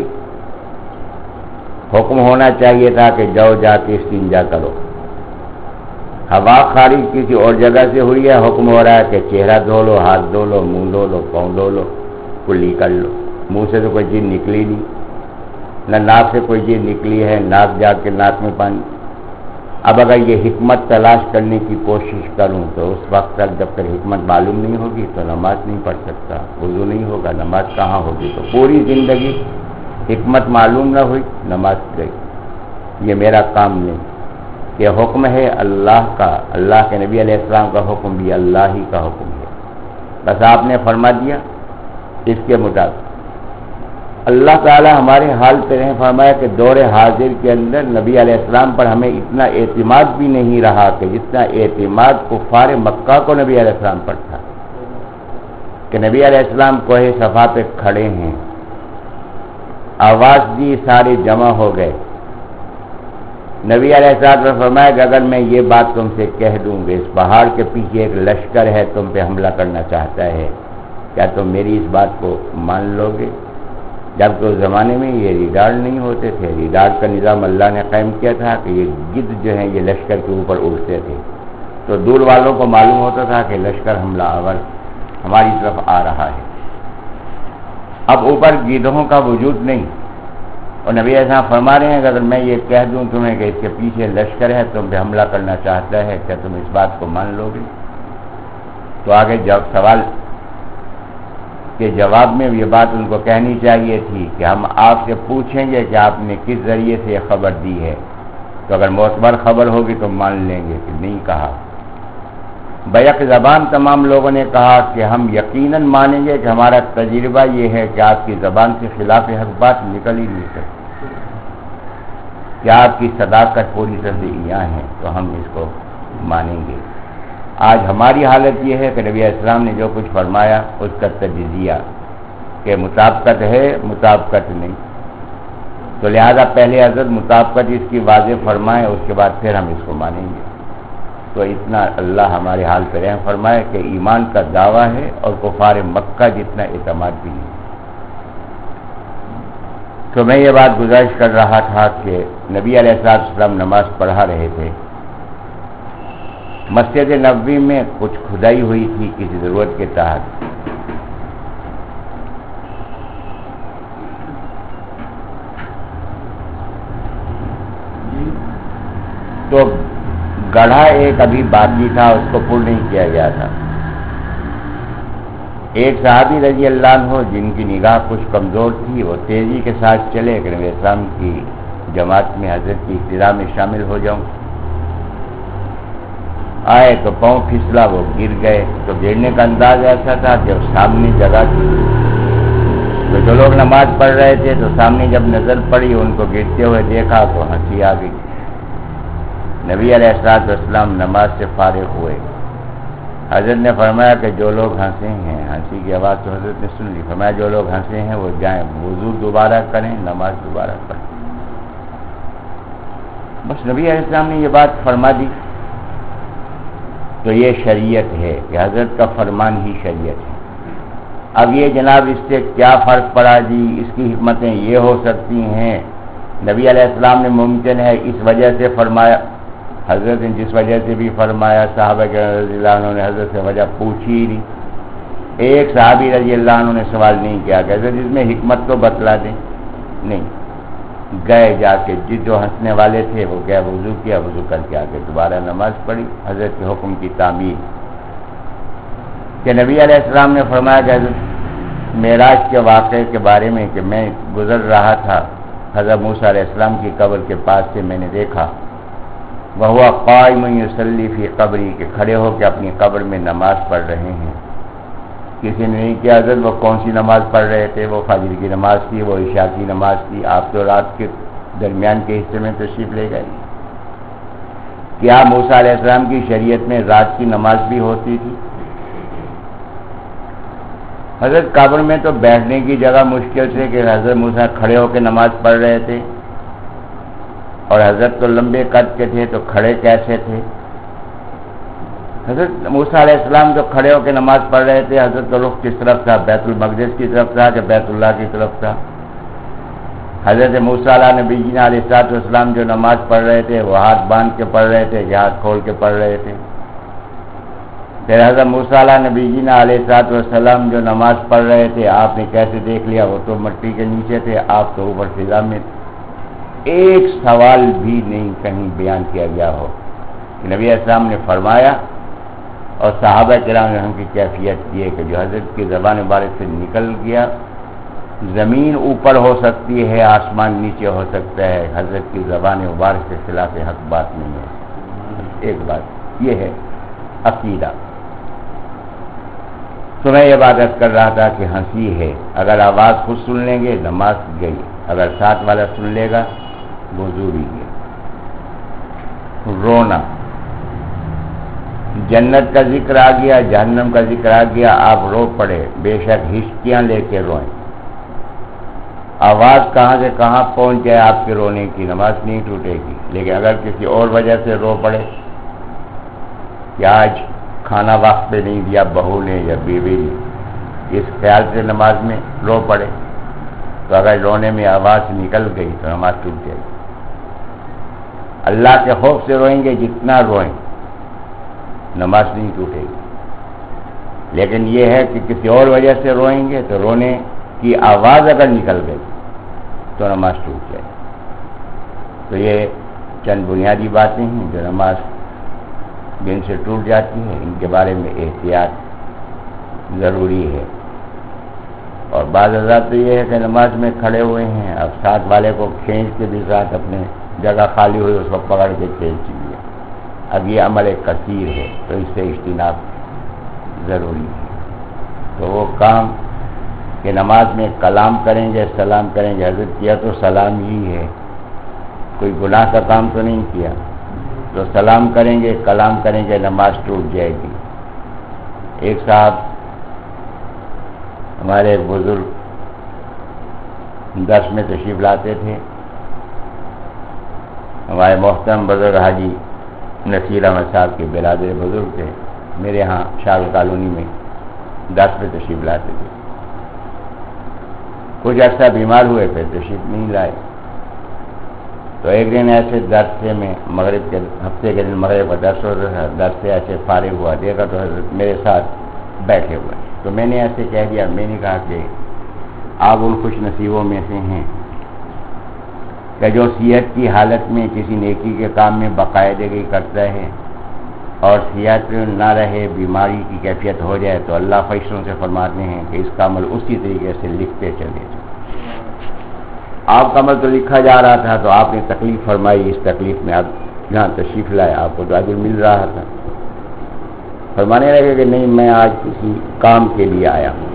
حکم ہونا چاہیے تھا کہ جاؤ جا کے استنجا کرو. ہوا خارج کسی اور جگہ سے ہوئی ہے، حکم ہو رہا ہے کہ چہرہ دھو لو، ہاتھ دھو لو، منہ دھو لو، پاؤں دھو لو، کلی کر لو. منہ سے تو کوئی چیز نکلی نہیں، نہ ناک سے کوئی چیز نکلی ہے، ناک جا کے ناک میں پانی. اب اگر یہ حکمت تلاش کرنے کی کوشش کروں تو اس وقت تک جب تک حکمت معلوم نہیں ہوگی تو نماز نہیں پڑھ سکتا، وضو نہیں ہوگا، نماز کہاں ہوگی؟ تو پوری زندگی حکمت معلوم نہ ہوئی، نماز گئی. یہ میرا کام نہیں. یہ حکم ہے اللہ کا، اللہ کے نبی علیہ السلام کا حکم بھی اللہ ہی کا حکم ہے. بس آپ نے فرما دیا اس کے مطابق. اللہ تعالی ہمارے حال پہ رہیں. فرمایا کہ دور حاضر کے اندر نبی علیہ السلام پر ہمیں اتنا اعتماد بھی نہیں رہا کہ جتنا اعتماد کفار مکہ کو نبی علیہ السلام پر تھا. کہ نبی علیہ السلام کوہ صفا پہ کھڑے ہیں، آواز دی، سارے جمع ہو گئے. نبی علیہ السلام نے فرمایا کہ اگر میں یہ بات تم سے کہہ دوں کہ اس پہاڑ کے پیچھے ایک لشکر ہے تم پہ حملہ کرنا چاہتا ہے، کیا تم میری اس بات کو مان لو گے؟ جبکہ اس زمانے میں یہ ریڈار نہیں ہوتے تھے. ریڈار کا نظام اللہ نے قائم کیا تھا کہ یہ گدھ جو ہیں یہ لشکر کے اوپر اڑتے تھے، تو دور والوں کو معلوم ہوتا تھا کہ لشکر حملہ آور ہماری طرف آ رہا ہے. اب اوپر گدھوں کا وجود نہیں، اور نبی ایسا فرما رہے ہیں کہ اگر میں یہ کہہ دوں تمہیں کہ اس کے پیچھے لشکر ہے تم پہ حملہ کرنا چاہتا ہے، کیا تم اس بات کو مان لو گے؟ تو آگے جب سوال کے جواب میں یہ بات ان کو کہنی چاہیے تھی کہ ہم آپ سے پوچھیں گے کہ آپ نے کس ذریعے سے یہ خبر دی ہے، تو اگر معتبر خبر ہوگی تو مان لیں گے. کہ نہیں کہا. بیک زبان تمام لوگوں نے کہا کہ ہم یقیناً مانیں گے کہ ہمارا تجربہ یہ ہے کہ آپ کی زبان سے خلاف حق بات نکل ہی نہیں سکتی، کہ آپ کی صداقت پوری طرح سے یہاں ہے، تو ہم اس کو مانیں گے. آج ہماری حالت یہ ہے کہ نبی السلام نے جو کچھ فرمایا اس کا تجزیہ کہ مطابقت ہے، مطابقت نہیں، تو لہذا پہلے حضرت مطابقت اس کی واضح فرمائے، اس کے بعد پھر ہم اس کو مانیں گے. تو اتنا اللہ ہمارے حال پہ رحم فرمائے کہ ایمان کا دعویٰ ہے اور کفار مکہ جتنا اعتماد بھی نہیں. تو میں یہ بات گزارش کر رہا تھا کہ نبی علیہ السلام نماز پڑھا رہے تھے. مسجد نبوی میں کچھ کھدائی ہوئی تھی کسی ضرورت کے تحت. تو گڑھا ایک ابھی باقی تھا، اس کو پور نہیں کیا گیا تھا. ایک صحابی رضی اللہ عنہ جن کی نگاہ کچھ کمزور تھی، وہ تیزی کے ساتھ چلے کہ نبی اسلام کی جماعت میں حضرت کی ابتدا میں شامل ہو جاؤں. آئے تو پاؤں پھسلا، وہ گر گئے. تو گرنے کا انداز ایسا تھا کہ سامنے جگہ تھی، تو جو لوگ نماز پڑھ رہے تھے تو سامنے جب نظر پڑی ان کو گرتے ہوئے دیکھا تو ہنسی آ گئی. نبی علیہ الصلوۃ والسلام نماز سے فارغ ہوئے. حضرت نے فرمایا کہ جو لوگ ہنسے ہیں، ہنسی کی آواز تو حضرت نے سن لی، فرمایا جو لوگ ہنسے ہیں وہ جائیں وضو دوبارہ کریں، نماز دوبارہ پڑھیں. بس نبی علیہ السلام نے یہ بات فرما دی. تو یہ شریعت ہے کہ حضرت کا فرمان ہی شریعت ہے. اب یہ جناب اس سے کیا فرق پڑا جی، اس کی حکمتیں یہ ہو سکتی ہیں. نبی علیہ السلام نے ممکن ہے اس وجہ سے فرمایا، حضرت نے جس وجہ سے بھی فرمایا، صحابہ رضی اللہ عنہ نے حضرت سے وجہ پوچھی ہی نہیں. ایک صحابی رضی اللہ عنہ نے سوال نہیں کیا کہ حضرت اس میں حکمت تو بتلا دیں. نہیں، گئے جا کے جس جو ہنسنے والے تھے وہ گئے وضو کیا، وضو کر کے آ کے دوبارہ نماز پڑھی. حضرت کے حکم کی تعمیل کہ نبی علیہ السلام نے فرمایا کہ حضرت معراج کے واقعے کے بارے میں کہ میں گزر رہا تھا حضرت موسیٰ علیہ السلام کی قبر کے پاس سے، میں نے دیکھا وہو قائم یصلی فی قبری کہ کھڑے ہو کے اپنی قبر میں نماز پڑھ رہے ہیں. کسی نے نہیں کیا حضرت وہ کون سی نماز پڑھ رہے تھے، وہ فجر کی نماز تھی، وہ عشاء کی نماز تھی، آپ تو رات کے درمیان کے حصے میں تشریف لے گئے. کیا موسیٰ علیہ السلام کی شریعت میں رات کی نماز بھی ہوتی تھی؟ حضرت قبر میں تو بیٹھنے کی جگہ مشکل سے کہ حضرت موسیٰ کھڑے ہو کے نماز پڑھ رہے تھے، اور حضرت تو لمبے قد کے تھے تو کھڑے کیسے تھے؟ حضرت موسیٰ علیہ السلام جو کھڑے ہو کے نماز پڑھ رہے تھے، حضرت کا رخ کس طرف تھا؟ بیت المقدس کی طرف تھا کہ بیت اللہ کی طرف تھا؟ حضرت موسیٰ علیہ نبی جینا علیہ الصلوۃ والسلام جو نماز پڑھ رہے تھے وہ ہاتھ باندھ کے پڑھ رہے تھے کہ ہاتھ کھول کے پڑھ رہے تھے؟ پھر حضرت موسیٰ علیہ نبی جینا علیہ الصلوۃ والسلام جو نماز پڑھ رہے تھے آپ نے کیسے دیکھ لیا؟ وہ تو مٹی کے نیچے تھے، آپ تو اوپر فضا میں تھے۔ ایک سوال بھی نہیں کہیں بیان کیا گیا ہو کہ نبی السلام نے فرمایا اور صحابہ کرام نے ہم کی کیفیت یہ کہ جو حضرت کی زبان مبارک سے نکل گیا، زمین اوپر ہو سکتی ہے، آسمان نیچے ہو سکتا ہے، حضرت کی زبان مبارک سے خلاف حق بات نہیں ہے۔ ایک بات یہ ہے عقیدہ۔ تو میں یہ بات عرض کر رہا تھا کہ ہنسی ہے، اگر آواز خود سن لیں گے نماز گئی، اگر ساتھ والا سن لے گا وضو بھی گیا۔ رونا، جنت کا ذکر آ گیا، جہنم کا ذکر آ گیا، آپ رو پڑے، بے شک ہچکیاں لے کے روئیں، آواز کہاں سے کہاں پہنچ جائے آپ کے رونے کی، نماز نہیں ٹوٹے گی۔ لیکن اگر کسی اور وجہ سے رو پڑے کہ آج کھانا وقت پہ نہیں دیا بہو نے یا بیوی نے، اس خیال سے نماز میں رو پڑے تو اگر رونے میں آواز نکل گئی تو نماز ٹوٹ جائے گی۔ اللہ کے خوف سے روئیں گے جتنا روئیں، نماز نہیں ٹوٹے گی۔ لیکن یہ ہے کہ کسی اور وجہ سے روئیں گے تو رونے کی آواز اگر نکل گئی تو نماز ٹوٹ جائے۔ تو یہ چند بنیادی باتیں ہیں جو نماز جن سے ٹوٹ جاتی ہے، ان کے بارے میں احتیاط ضروری ہے۔ اور بعض حضرات تو یہ ہے کہ نماز میں کھڑے ہوئے ہیں، اب ساتھ والے کو کھینچ کے بھی ساتھ اپنے جگہ خالی ہوئی اس کو پکڑ کے کھینچ لیا۔ اب یہ عمل کثیر ہے تو اس سے اجتناب ضروری ہے۔ تو وہ کام کہ نماز میں کلام کریں گے، سلام کریں گے، حضرت کیا تو سلام ہی ہے، کوئی گناہ کا کام تو نہیں کیا، تو سلام کریں گے، کلام کریں گے، نماز ٹوٹ جائے گی۔ ایک صاحب ہمارے ایک بزرگ درس میں تشریف لاتے تھے، ہمارے محترم بزرگ حاجی نصیر احمد صاحب کے برادر بزرگ تھے، میرے ہاں شاہ کالونی میں درس میں تشریف لاتے تھے۔ کچھ عرصہ بیمار ہوئے پھر تشریف نہیں لائے، تو ایک دن ایسے درس سے میں مغرب کے ہفتے کے دن مغرب کا درس ہو رہا تھا، درس سے ایسے فارغ ہوا، دیکھا تو حضرت میرے ساتھ بیٹھے ہوئے، تو میں نے ایسے کہہ دیا، میں نے کہا کہ آپ ان خوش نصیبوں میں سے ہیں کہ جو صحت کی حالت میں کسی نیکی کے کام میں باقاعدگی کرتا ہے اور صحت نہ رہے، بیماری کی کیفیت ہو جائے تو اللہ فرشتوں سے فرماتے ہیں کہ اس کا عمل اسی طریقے سے لکھتے چلے جائیں۔ آپ کا عمل تو لکھا جا رہا تھا تو آپ نے تکلیف فرمائی، اس تکلیف میں آپ جہاں تشریف لائے آپ کو تو اجر مل رہا تھا۔ فرمانے لگے کہ نہیں، میں آج کسی کام کے لیے آیا ہوں۔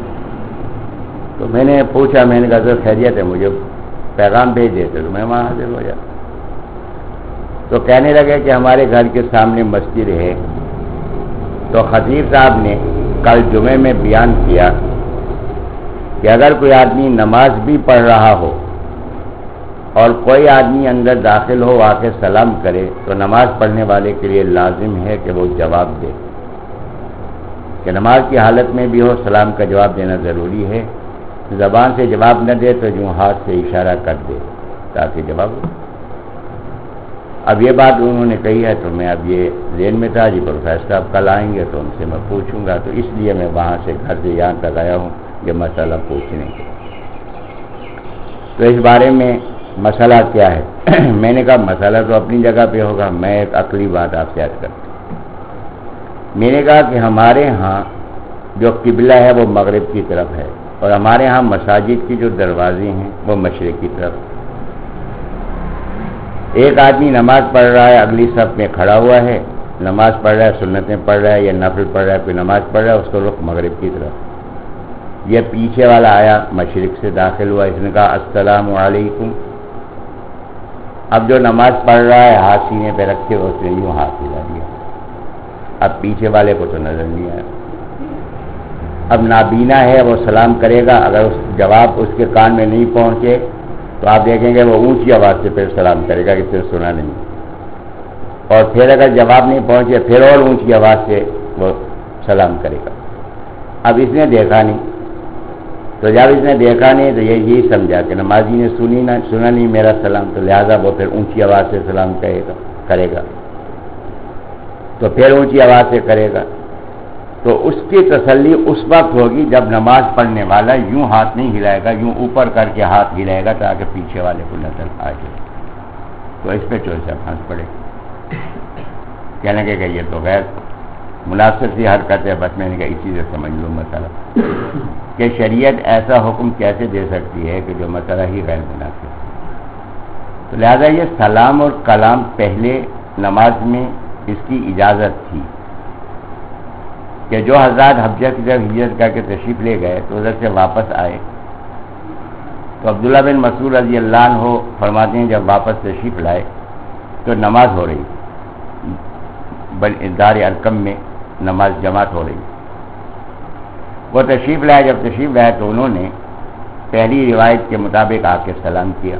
تو میں نے پوچھا، میں نے کہا سر خیریت ہے، مجھے پیغام بھیج دیتے تو میں وہاں حاضر ہو جاتا۔ تو کہنے لگے کہ ہمارے گھر کے سامنے مسجد ہے، تو خطیب صاحب نے کل جمعے میں بیان کیا کہ اگر کوئی آدمی نماز بھی پڑھ رہا ہو اور کوئی آدمی اندر داخل ہو آ کے سلام کرے تو نماز پڑھنے والے کے لیے لازم ہے کہ وہ جواب دے، کہ نماز کی حالت میں بھی ہو سلام کا جواب دینا ضروری ہے، زبان سے جواب نہ دے تو جو ہاتھ سے اشارہ کر دے تاکہ جواب ہو۔ اب یہ بات انہوں نے کہی ہے تو میں اب یہ ذہن میں تھا جی پروفیسر صاحب کل آئیں گے تو ان سے میں پوچھوں گا، تو اس لیے میں وہاں سے گھر سے یہاں تک آیا ہوں یہ مسئلہ پوچھنے کے۔ تو اس بارے میں مسئلہ کیا ہے؟ میں نے کہا مسئلہ تو اپنی جگہ پہ ہوگا، میں ایک عقلی بات آپ سے عرض کرتا ہوں۔ میں نے کہا کہ ہمارے ہاں جو قبلہ ہے وہ مغرب کی طرف ہے اور ہمارے ہاں مساجد کی جو دروازے ہیں وہ مشرق کی طرف۔ ایک آدمی نماز پڑھ رہا ہے، اگلی صف میں کھڑا ہوا ہے، نماز پڑھ رہا ہے، سنتیں پڑھ رہا ہے یا نفل پڑھ رہا ہے، کوئی نماز پڑھ رہا ہے، اس کو رخ مغرب کی طرف۔ یہ پیچھے والا آیا مشرق سے داخل ہوا، اس نے کہا السلام علیکم۔ اب جو نماز پڑھ رہا ہے ہاتھ سینے پہ رکھے اس نے یوں ہاتھ ہلا دیا، اب پیچھے والے کو تو نظر نہیں آیا۔ اب نابینا ہے وہ سلام کرے گا، اگر اس جواب اس کے کان میں نہیں پہنچے تو آپ دیکھیں گے وہ اونچی آواز سے پھر سلام کرے گا کہ پھر سنا نہیں، اور پھر اگر جواب نہیں پہنچے پھر اور اونچی آواز سے وہ سلام کرے گا۔ اب اس نے دیکھا نہیں، تو جب اس نے دیکھا نہیں تو یہ یہی سمجھا کہ نمازی نے سنی نہ سنا نہیں میرا سلام، تو لہٰذا وہ پھر اونچی آواز سے سلام کرے گا کرے گا تو پھر اونچی آواز سے کرے گا، تو اس کی تسلی اس وقت ہوگی جب نماز پڑھنے والا یوں ہاتھ نہیں ہلائے گا، یوں اوپر کر کے ہاتھ ہلائے گا تاکہ پیچھے والے کو نظر آ جائے، تو اس پہ چوری صاحب ہنس پڑے، کہنے لگے کہ یہ تو غیر مناسب سی حرکت ہے، بس میں نے کہا اسی سے سمجھ لو مسئلہ کہ شریعت ایسا حکم کیسے دے سکتی ہے کہ جو مسئلہ ہی غیر مناسب ہے۔ تو لہذا یہ سلام اور کلام پہلے نماز میں اس کی اجازت تھی کہ جو حضرات حبشہ کی طرف ہجرت کر کے تشریف لے گئے تو ادھر سے واپس آئے تو عبداللہ بن مسعود رضی اللہ عنہ فرماتے ہیں جب واپس تشریف لائے تو نماز ہو رہی، دار ارقم میں نماز جماعت ہو رہی، وہ تشریف لائے، جب تشریف لائے تو انہوں نے پہلی روایت کے مطابق آ کے سلام کیا،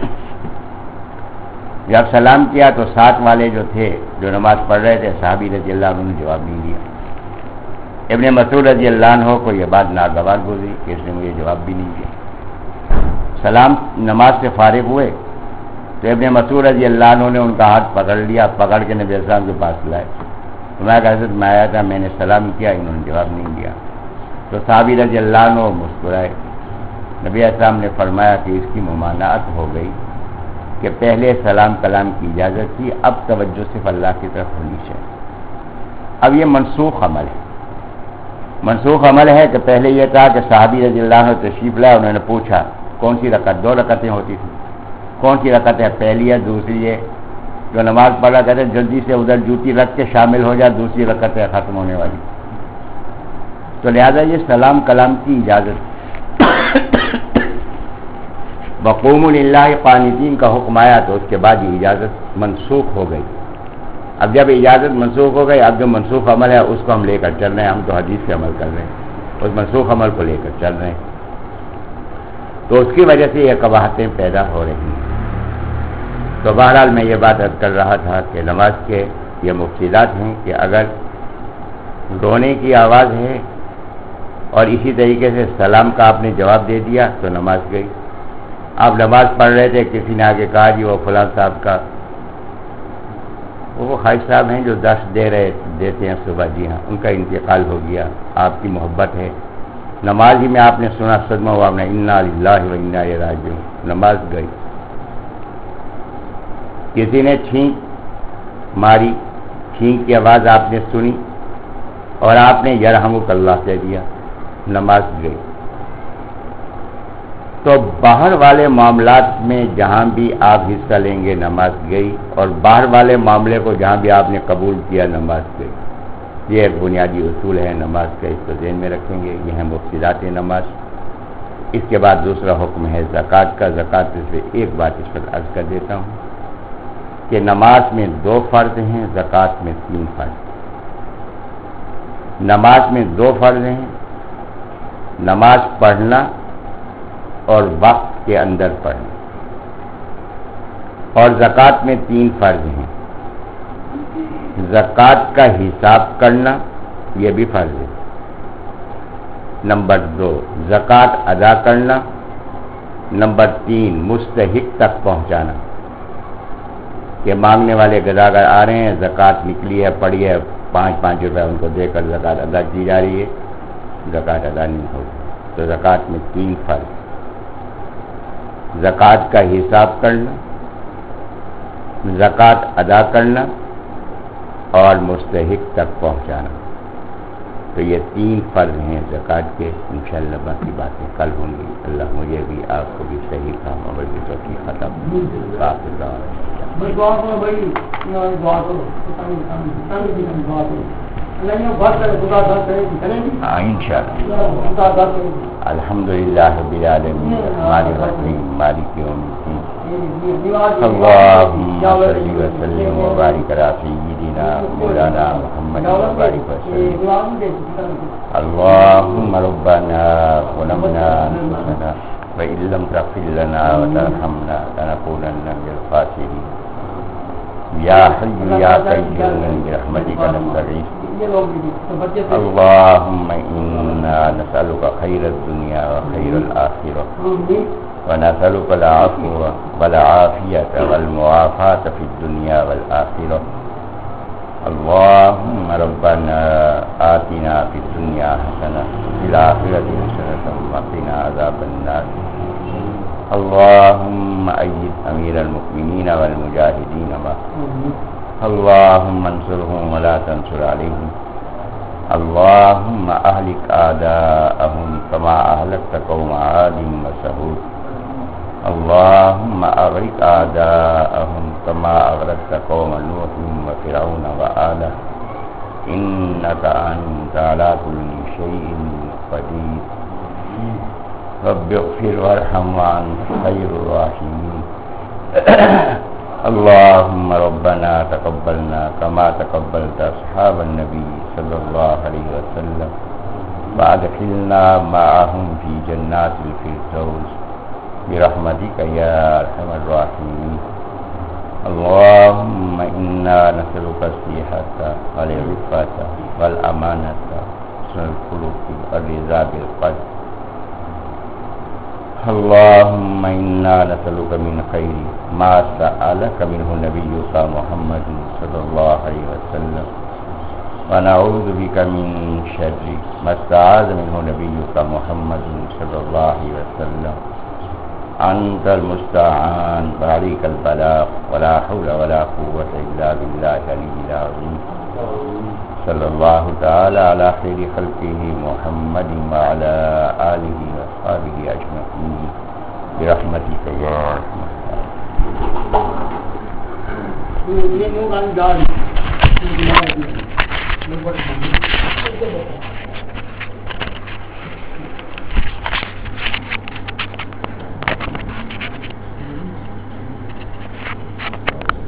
جب سلام کیا تو ساتھ والے جو تھے جو نماز پڑھ رہے تھے صحابی رضی اللہ عنہ نے جواب نہیں دیا۔ ابن مسعود رضی اللہ عنہ کو یہ بات ناگوار گزری کہ اس نے مجھے جواب بھی نہیں دیا۔ سلام نماز سے فارغ ہوئے تو ابن مسعود رضی اللہ عنہ نے ان کا ہاتھ پکڑ لیا، پکڑ کے نبی السلام کے پاس لائے، تو میں حضرت میں آیا تھا، میں نے سلام کیا، انہوں نے جواب نہیں دیا، تو صحابی رضی اللہ عنہ مسکرائے۔ نبی السلام نے فرمایا کہ اس کی ممانعت ہو گئی کہ پہلے سلام کلام کی اجازت تھی، اب توجہ صرف اللہ کی طرف ہونی چاہیے۔ اب یہ منسوخ عمل ہے، منسوخ عمل ہے کہ پہلے یہ تھا کہ صحابی رضی اللہ عنہ تشریف لائے، انہوں نے پوچھا کون سی رکعت، دو رکعتیں ہوتی تھیں، کون سی رکعت ہے، پہلی ہے دوسری ہے، جو نماز پڑھا کہتے جلدی سے ادھر جوتی رکھ کے شامل ہو جائے، دوسری رکعت ہے ختم ہونے والی، تو لہذا یہ سلام کلام کی اجازت وقوموا للہ قانتین کا حکم آیا تو اس کے بعد یہ اجازت منسوخ ہو گئی۔ اب جب اجازت منسوخ ہو گئی، اب جو منسوخ عمل ہے اس کو ہم لے کر چل رہے ہیں، ہم تو حدیث سے عمل کر رہے ہیں، اس منسوخ عمل کو لے کر چل رہے ہیں، تو اس کی وجہ سے یہ قباحتیں پیدا ہو رہی ہیں۔ تو بہرحال میں یہ بات عرض کر رہا تھا کہ نماز کے یہ مفسدات ہیں کہ اگر رونے کی آواز ہے اور اسی طریقے سے سلام کا آپ نے جواب دے دیا تو نماز گئی۔ آپ نماز پڑھ رہے تھے، کسی نے آگے کہا جی وہ فلاں صاحب کا، وہ خواجہ صاحب ہیں جو درس دے رہے دیتے ہیں صبح، جی ہاں ان کا انتقال ہو گیا، آپ کی محبت ہے، نماز ہی میں آپ نے سنا صدمہ ہوا، آپ نے انا للہ و انا الیہ راجعون، نماز گئی۔ کسی نے چھینک ماری، چھینک کی آواز آپ نے سنی اور آپ نے یرحمک اللہ کہہ دیا، نماز گئی۔ تو باہر والے معاملات میں جہاں بھی آپ حصہ لیں گے نماز گئی، اور باہر والے معاملے کو جہاں بھی آپ نے قبول کیا نماز گئی۔ یہ ایک بنیادی اصول ہے نماز کا، اس کو ذہن میں رکھیں گے، یہ ہیں مفسدات نماز۔ اس کے بعد دوسرا حکم ہے زکوٰۃ کا۔ زکوٰۃ سے ایک بات اس پر عرض کر دیتا ہوں کہ نماز میں دو فرض ہیں، زکوٰۃ میں تین فرض۔ نماز میں دو فرض ہیں، نماز پڑھنا اور وقت کے اندر پڑھنا، اور زکوٰۃ میں تین فرض ہیں۔ زکوٰۃ کا حساب کرنا یہ بھی فرض ہے، نمبر دو زکوٰۃ ادا کرنا، نمبر تین مستحق تک پہنچانا، کہ مانگنے والے گداگر آ رہے ہیں، زکوٰۃ نکلی ہے، پڑی ہے، پانچ پانچ روپے ان کو دے کر زکوٰۃ ادا کی جا رہی ہے، زکوٰۃ ادا نہیں ہوگی۔ تو زکوٰۃ میں تین فرض، زکوٰۃ کا حساب کرنا، زکوٰۃ ادا کرنا اور مستحق تک پہنچانا، تو یہ تین فرض ہیں زکوٰۃ کے۔ انشاءاللہ باقی باتیں کل ہوں گی۔ اللہ مجھے بھی آپ کو بھی صحیح کام عمل کی توفیق عطا فرمائے۔ دعا کرو بھائی، دعا کرو، ہاں انشاءاللہ۔ الحمدللہ رب العالمین الرحمن الرحیم مالک یوم الدین، اللہم صلی وسلم وبارک علی سیدنا سيدنا مولانا محمد وبارك وسلم. اللهم ربنا ظلمنا أنفسنا وإن لم تغفر لنا وترحمنا لنكونن من الخاسرين. يا حي يا قيوم برحمتك نستغيث. اللهم إنا نسألك خير الدنيا وخير الآخرة، ونسألك العفو والعافية والمعافاة في الدنيا والآخرة. اللهم ربنا آتنا في الدنيا حسنة وفي الآخرة حسنة وقنا عذاب النار. اللهم أيد أمير المؤمنين والمجاهدين معه. اللهم انصرهم ولا تنصر عليهم. اللهم أهلك أعداءهم كما أهلكت قوم عاد وثمود. اللهم أغرق أعداءهم كما أغرقت قوم نوح وفرعون وآله إنك أنت على كل شيء قدير. رب اغفر وارحم وأنت خير الراحمين. اللهم ربنا تقبلنا كما تقبلت أصحاب النبي صلى الله عليه وسلم، وأدخلنا معهم في جنات الفردوس برحمتك يا أرحم الراحمين. اللهم إنا نسألك الصحة والعفة والأمانة حسن الخلق والرضا بالقدر. اللهم إنا نسألك من خير ما سألك منه نبيك محمد صلى الله عليه وسلم، ونعوذ بك من شر ما استعاذ منه نبيك محمد صلى الله عليه وسلم. أنت المستعان وعليك البلاغ، ولا حول ولا قوة إلا بالله العلي العظيم. صلى الله تعالى على خير خلقه محمد وعلى آله وأصحابه أجمعين برحمتك يا أرحم الراحمين.